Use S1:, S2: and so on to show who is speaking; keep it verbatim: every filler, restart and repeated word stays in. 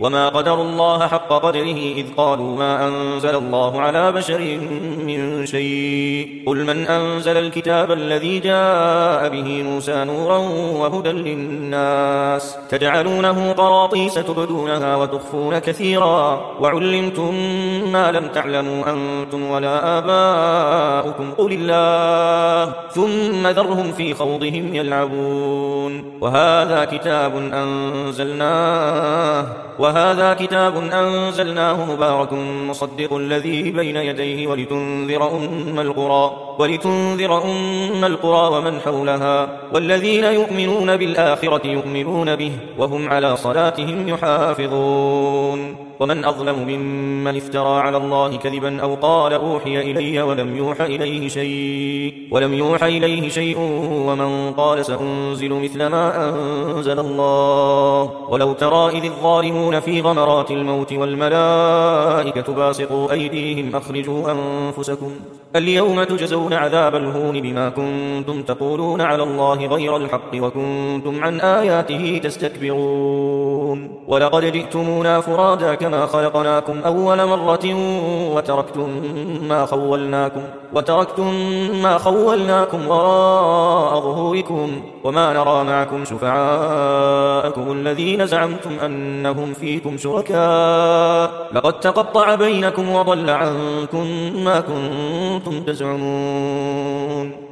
S1: وما قدروا الله حق قدره إذ قالوا ما أنزل الله على بشر من شيء قل من أنزل الكتاب الذي جاء به موسى نورا وهدى للناس تجعلونه قراطيس تبدونها وتخفون كثيرا وعلمتم ما لم تعلموا أنتم ولا آباؤكم قل الله ثم ذرهم في خوضهم يلعبون وهذا كتاب أنزلناه وهذا كتاب أنزلناه مبارك مصدق الذي بين يديه ولتنذر أم القرى ولتنذر أم القرى ومن حولها والذين يؤمنون بالآخرة يؤمنون به وهم على صلاتهم يحافظون ومن أظلم ممن افترى على الله كذبا أو قال أوحي إلي ولم يوحى إليه شيء ولم يوحى إليه شيء ومن قال سأنزل مثل ما أنزل الله ولو ترى إذ الظالمون في غمرات الموت والملائكة باسطوا أيديهم أخرجوا أنفسكم اليوم تجزون عذاب الهون بما كنتم تقولون على الله غير الحق وكنتم عن آياته تستكبرون ولقد جئتمونا فرادا كما خلقناكم أول مرة وتركتم ما خولناكم وتركتم ما خولناكم وراء ظهوركم وما نرى معكم شفعاءكم الذين زعمتم أنهم فيكم شركاء لقد تقطع بينكم وضل عنكم ما كنتم تزعمون